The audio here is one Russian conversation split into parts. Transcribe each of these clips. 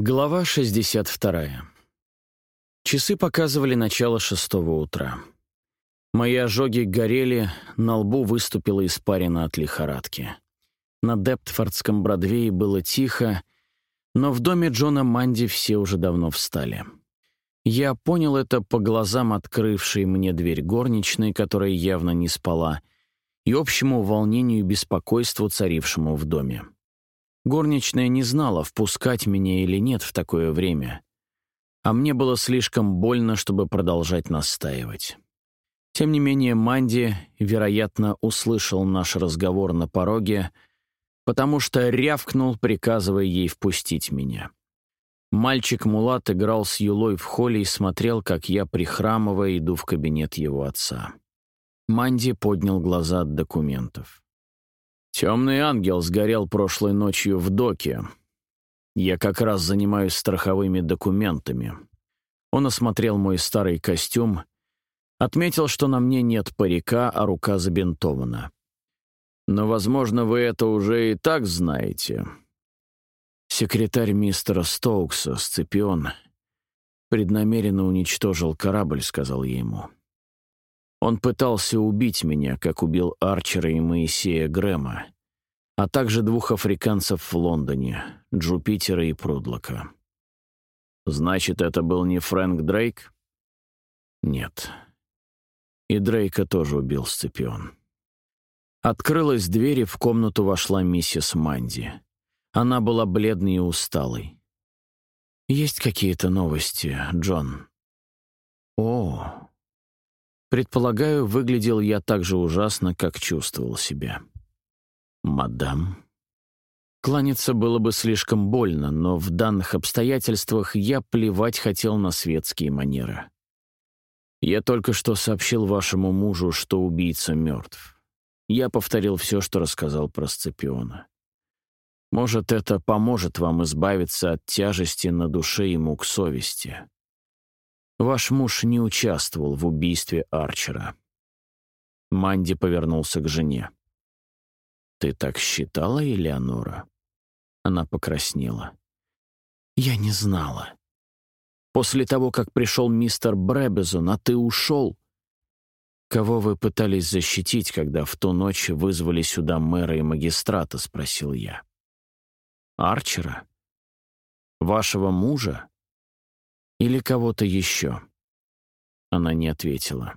Глава 62. Часы показывали начало 6 утра. Мои ожоги горели, на лбу выступила испарина от лихорадки. На Дептфордском Бродвее было тихо, но в доме Джона Манди все уже давно встали. Я понял это по глазам открывшей мне дверь горничной, которая явно не спала, и общему волнению и беспокойству, царившему в доме. Горничная не знала, впускать меня или нет в такое время, а мне было слишком больно, чтобы продолжать настаивать. Тем не менее, Манди, вероятно, услышал наш разговор на пороге, потому что рявкнул, приказывая ей впустить меня. Мальчик-мулат играл с Юлой в холле и смотрел, как я, прихрамывая, иду в кабинет его отца. Манди поднял глаза от документов. «Темный ангел сгорел прошлой ночью в доке. Я как раз занимаюсь страховыми документами». Он осмотрел мой старый костюм, отметил, что на мне нет парика, а рука забинтована. «Но, возможно, вы это уже и так знаете». Секретарь мистера Стоукса, Сципион, преднамеренно уничтожил корабль, сказал я ему. Он пытался убить меня, как убил Арчера и Моисея Грэма, а также двух африканцев в Лондоне, Джупитера и Прудлока. Значит, это был не Фрэнк Дрейк? Нет. И Дрейка тоже убил Сципион. Открылась дверь, и в комнату вошла миссис Манди. Она была бледной и усталой. «Есть какие-то новости, Джон?» «О...» Предполагаю, выглядел я так же ужасно, как чувствовал себя. «Мадам?» Кланяться было бы слишком больно, но в данных обстоятельствах я плевать хотел на светские манеры. «Я только что сообщил вашему мужу, что убийца мертв. Я повторил все, что рассказал про Сципиона. Может, это поможет вам избавиться от тяжести на душе и мук совести. Ваш муж не участвовал в убийстве Арчера». Манди повернулся к жене. «Ты так считала, Элеонора?» Она покраснела. «Я не знала. После того, как пришел мистер Брэбезон, а ты ушел...» «Кого вы пытались защитить, когда в ту ночь вызвали сюда мэра и магистрата?» — спросил я. «Арчера? Вашего мужа? Или кого-то еще?» Она не ответила.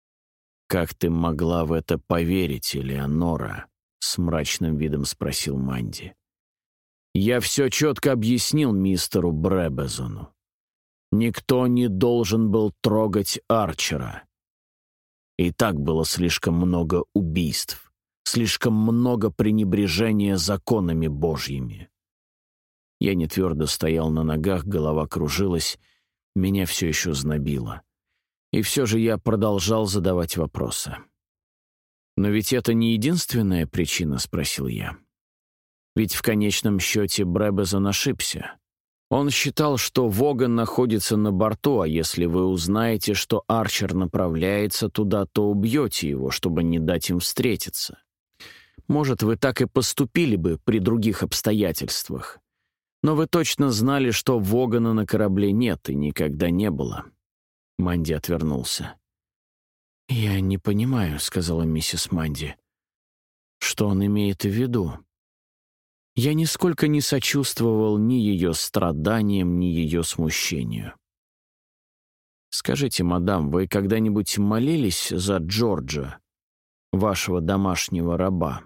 «Как ты могла в это поверить, Элеонора?» — с мрачным видом спросил Манди. «Я все четко объяснил мистеру Брэбезону. Никто не должен был трогать Арчера. И так было слишком много убийств, слишком много пренебрежения законами Божьими». Я не твердо стоял на ногах, голова кружилась, меня все еще знобило. И все же я продолжал задавать вопросы. «Но ведь это не единственная причина?» — спросил я. «Ведь в конечном счете Брэбезон ошибся. Он считал, что Воган находится на борту, а если вы узнаете, что Арчер направляется туда, то убьете его, чтобы не дать им встретиться. Может, вы так и поступили бы при других обстоятельствах. Но вы точно знали, что Вогана на корабле нет и никогда не было». Манди отвернулся. «Я не понимаю», — сказала миссис Манди. «Что он имеет в виду?» Я нисколько не сочувствовал ни ее страданиям, ни ее смущению. «Скажите, мадам, вы когда-нибудь молились за Джорджа, вашего домашнего раба?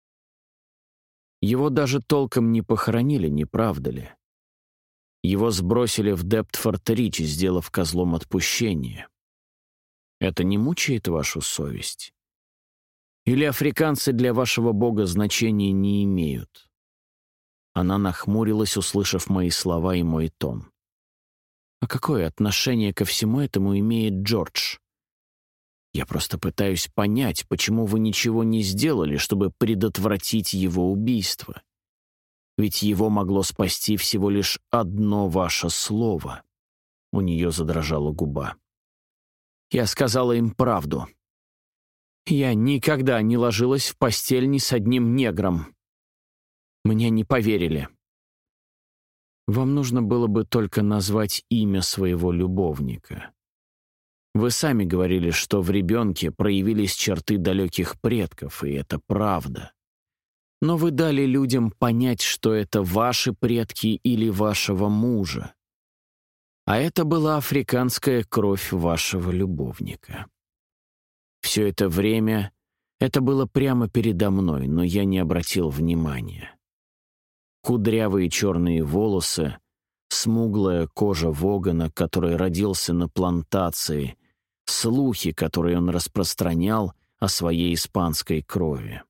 Его даже толком не похоронили, не правда ли? Его сбросили в Дептфорд-Рич, сделав козлом отпущения. Это не мучает вашу совесть? Или африканцы для вашего бога значения не имеют?» Она нахмурилась, услышав мои слова и мой тон. «А какое отношение ко всему этому имеет Джордж? Я просто пытаюсь понять, почему вы ничего не сделали, чтобы предотвратить его убийство. Ведь его могло спасти всего лишь одно ваше слово». У нее задрожала губа. «Я сказала им правду. Я никогда не ложилась в постель ни с одним негром. Мне не поверили». Вам нужно было бы только назвать имя своего любовника. Вы сами говорили, что в ребенке проявились черты далеких предков, и это правда. Но вы дали людям понять, что это ваши предки или вашего мужа. А это была африканская кровь вашего любовника. Все это время это было прямо передо мной, но я не обратил внимания. Кудрявые черные волосы, смуглая кожа Вогана, который родился на плантации, слухи, которые он распространял о своей испанской крови.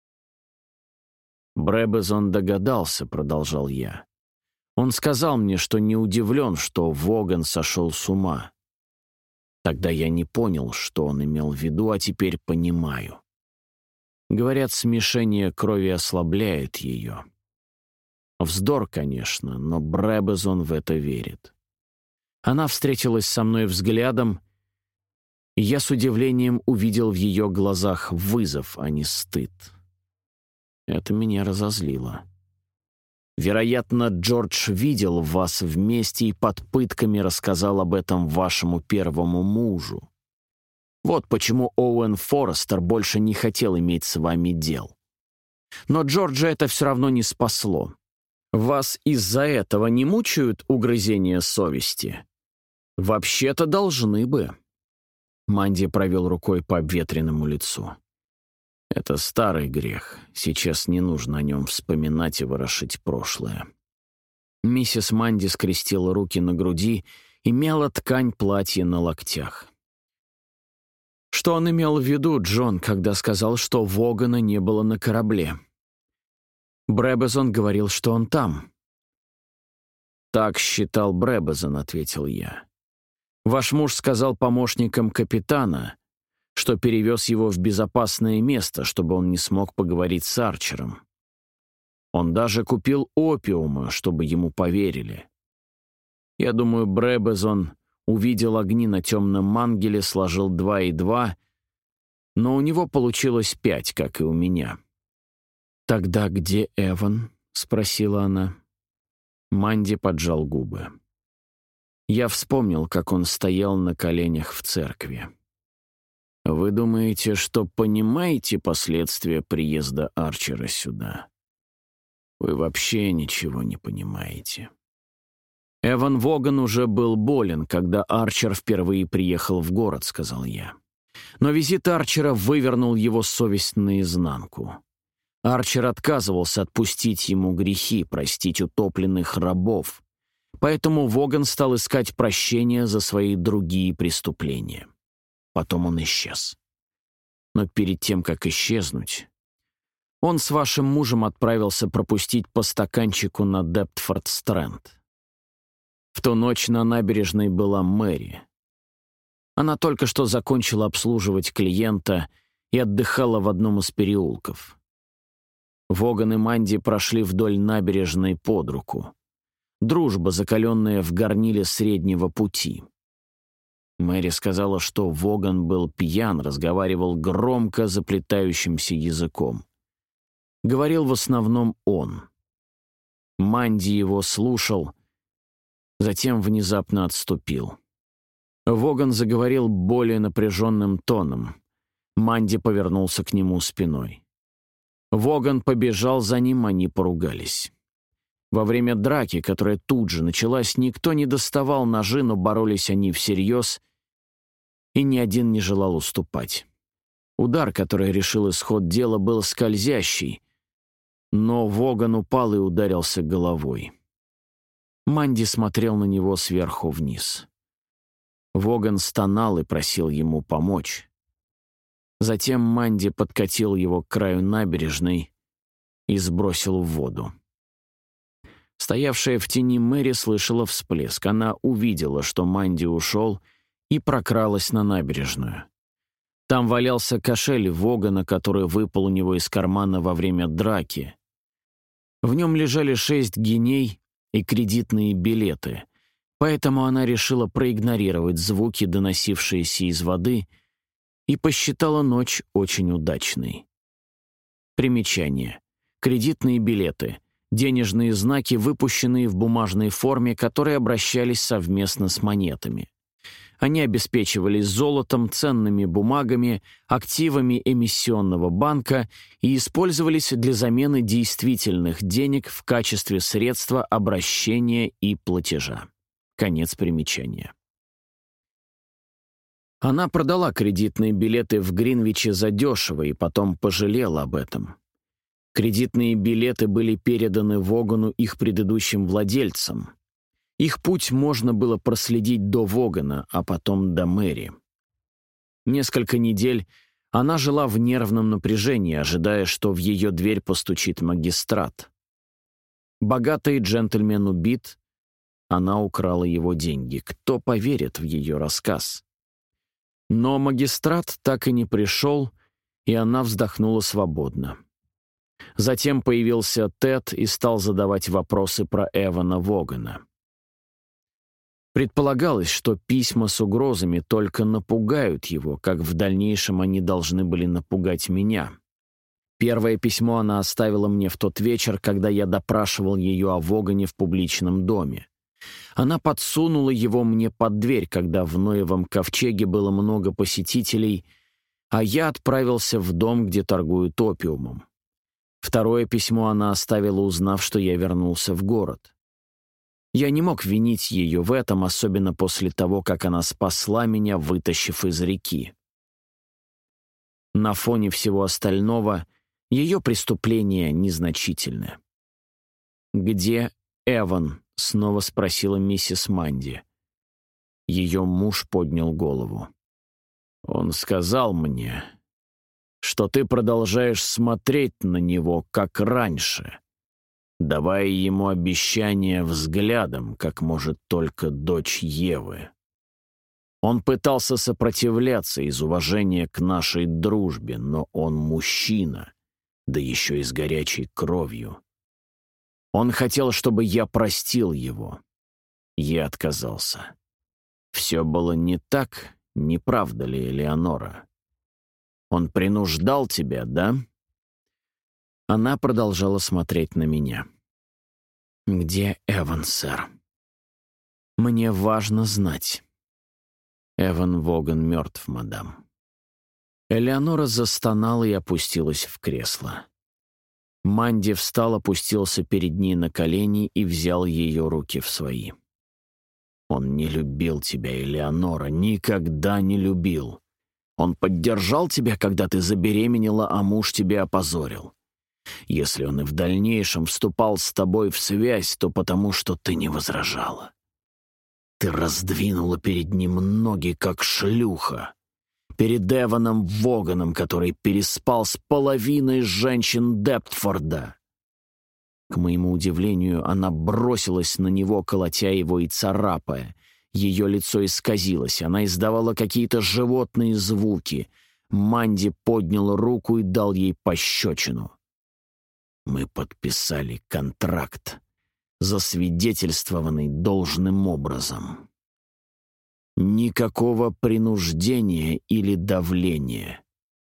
«Бребезон догадался», — продолжал я. «Он сказал мне, что не удивлен, что Воган сошел с ума. Тогда я не понял, что он имел в виду, а теперь понимаю. Говорят, смешение крови ослабляет ее. Вздор, конечно, но Бребезон в это верит. Она встретилась со мной взглядом, и я с удивлением увидел в ее глазах вызов, а не стыд. Это меня разозлило. Вероятно, Джордж видел вас вместе и под пытками рассказал об этом вашему первому мужу. Вот почему Оуэн Форестер больше не хотел иметь с вами дел. Но Джорджа это все равно не спасло. Вас из-за этого не мучают угрызения совести? Вообще-то должны бы. Манди провел рукой по обветренному лицу. Это старый грех. Сейчас не нужно о нем вспоминать и ворошить прошлое. Миссис Манди скрестила руки на груди и мяла ткань платья на локтях. Что он имел в виду, Джон, когда сказал, что Вогана не было на корабле? Бребезон говорил, что он там. «Так считал Бребезон», — ответил я. «Ваш муж сказал помощникам капитана, что перевез его в безопасное место, чтобы он не смог поговорить с Арчером. Он даже купил опиума, чтобы ему поверили. Я думаю, Бребезон увидел огни на темном мангеле, сложил 2 и 2, но у него получилось 5, как и у меня». «Тогда где Эван?» — спросила она. Манди поджал губы. Я вспомнил, как он стоял на коленях в церкви. «Вы думаете, что понимаете последствия приезда Арчера сюда? Вы вообще ничего не понимаете». «Эван Воган уже был болен, когда Арчер впервые приехал в город», — сказал я. Но визит Арчера вывернул его совесть наизнанку. Арчер отказывался отпустить ему грехи, простить утопленных рабов. Поэтому Воган стал искать прощения за свои другие преступления. Потом он исчез. Но перед тем, как исчезнуть, он с вашим мужем отправился пропустить по стаканчику на Дептфорд-Стрэнд. В ту ночь на набережной была Мэри. Она только что закончила обслуживать клиента и отдыхала в одном из переулков. Воган и Манди прошли вдоль набережной под руку. Дружба, закаленная в горниле среднего пути. Мэри сказала, что Воган был пьян, разговаривал громко, заплетающимся языком. Говорил в основном он. Манди его слушал, затем внезапно отступил. Воган заговорил более напряженным тоном. Манди повернулся к нему спиной. Воган побежал за ним, они поругались. Во время драки, которая тут же началась, никто не доставал ножи, но боролись они всерьез, и ни один не желал уступать. Удар, который решил исход дела, был скользящий, но Воган упал и ударился головой. Манди смотрел на него сверху вниз. Воган стонал и просил ему помочь. Затем Манди подкатил его к краю набережной и сбросил в воду. Стоявшая в тени Мэри слышала всплеск. Она увидела, что Манди ушел, и прокралась на набережную. Там валялся кошель Вогана, который выпал у него из кармана во время драки. В нем лежали 6 гиней и кредитные билеты, поэтому она решила проигнорировать звуки, доносившиеся из воды, и посчитала ночь очень удачной. Примечание. Кредитные билеты. денежные знаки, выпущенные в бумажной форме, которые обращались совместно с монетами. Они обеспечивались золотом, ценными бумагами, активами эмиссионного банка и использовались для замены действительных денег в качестве средства обращения и платежа. Конец примечания. Она продала кредитные билеты в Гринвиче задешево и потом пожалела об этом. Кредитные билеты были переданы Вогану их предыдущим владельцам. Их путь можно было проследить до Вогана, а потом до Мэри. Несколько недель она жила в нервном напряжении, ожидая, что в ее дверь постучит магистрат. Богатый джентльмен убит, она украла его деньги. Кто поверит в ее рассказ? Но магистрат так и не пришел, и она вздохнула свободно. Затем появился Тед и стал задавать вопросы про Эвана Вогана. Предполагалось, что письма с угрозами только напугают его, как в дальнейшем они должны были напугать меня. Первое письмо она оставила мне в тот вечер, когда я допрашивал ее о Вогане в публичном доме. Она подсунула его мне под дверь, когда в Ноевом ковчеге было много посетителей, а я отправился в дом, где торгуют опиумом. Второе письмо она оставила, узнав, что я вернулся в город. Я не мог винить ее в этом, особенно после того, как она спасла меня, вытащив из реки. На фоне всего остального ее преступление незначительное. «Где Эван?» — снова спросила миссис Манди. Ее муж поднял голову. «Он сказал мне, что ты продолжаешь смотреть на него, как раньше, давая ему обещания взглядом, как может только дочь Евы. Он пытался сопротивляться из уважения к нашей дружбе, но он мужчина, да еще и с горячей кровью. Он хотел, чтобы я простил его. Я отказался. Все было не так, не правда ли, Элеонора? Он принуждал тебя, да?» Она продолжала смотреть на меня. «Где Эван, сэр? Мне важно знать». «Эван Воган мертв, мадам». Элеонора застонала и опустилась в кресло. Манди встал, опустился перед ней на колени и взял ее руки в свои. «Он не любил тебя, Элеонора, никогда не любил. Он поддержал тебя, когда ты забеременела, а муж тебя опозорил. Если он и в дальнейшем вступал с тобой в связь, то потому, что ты не возражала. Ты раздвинула перед ним ноги, как шлюха. Перед Эваном Воганом, который переспал с половиной женщин Дептфорда». К моему удивлению, она бросилась на него, колотя его и царапая. Ее лицо исказилось, она издавала какие-то животные звуки. Манди поднял руку и дал ей пощечину. «Мы подписали контракт, засвидетельствованный должным образом. Никакого принуждения или давления.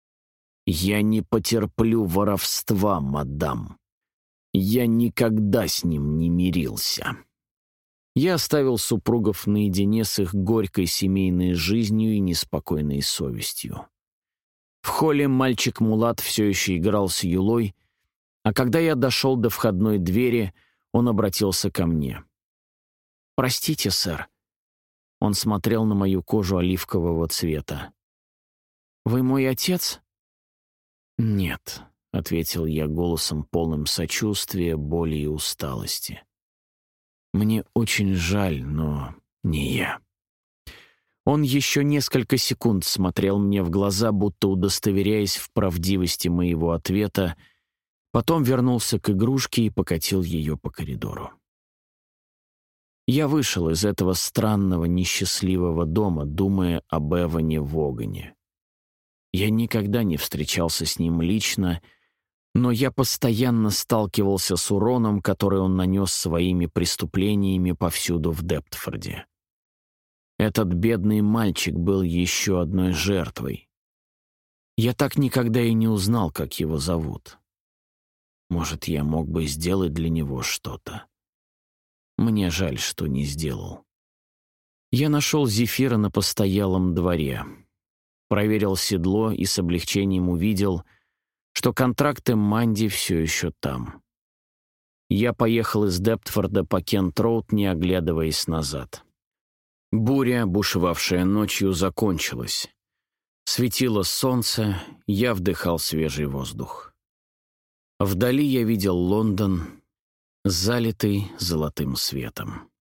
Я не потерплю воровства, мадам. Я никогда с ним не мирился». Я оставил супругов наедине с их горькой семейной жизнью и неспокойной совестью. В холле мальчик-мулат все еще играл с Юлой, а когда я дошел до входной двери, он обратился ко мне. «Простите, сэр». Он смотрел на мою кожу оливкового цвета. «Вы мой отец?» «Нет», — ответил я голосом, полным сочувствия, боли и усталости. «Мне очень жаль, но не я». Он еще несколько секунд смотрел мне в глаза, будто удостоверяясь в правдивости моего ответа, потом вернулся к игрушке и покатил ее по коридору. Я вышел из этого странного, несчастливого дома, думая об Эване Вогане. Я никогда не встречался с ним лично, но я постоянно сталкивался с уроном, который он нанес своими преступлениями повсюду в Дептфорде. Этот бедный мальчик был еще одной жертвой. Я так никогда и не узнал, как его зовут. Может, я мог бы сделать для него что-то. Мне жаль, что не сделал. Я нашел Зефира на постоялом дворе. Проверил седло и с облегчением увидел, что контракты Манди все еще там. Я поехал из Дептфорда по Кент-Роуд, не оглядываясь назад. Буря, бушевавшая ночью, закончилась. Светило солнце, я вдыхал свежий воздух. Вдали я видел Лондон, залитый золотым светом.